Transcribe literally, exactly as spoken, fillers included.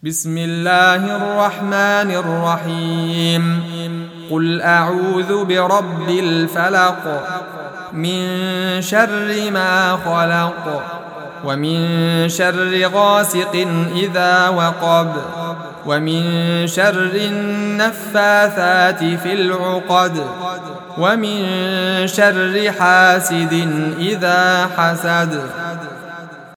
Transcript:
بسم الله الرحمن الرحيم قل أعوذ برب الفلق من شر ما خلق ومن شر غاسق إذا وقب ومن شر النفاثات في العقد ومن شر حاسد إذا حسد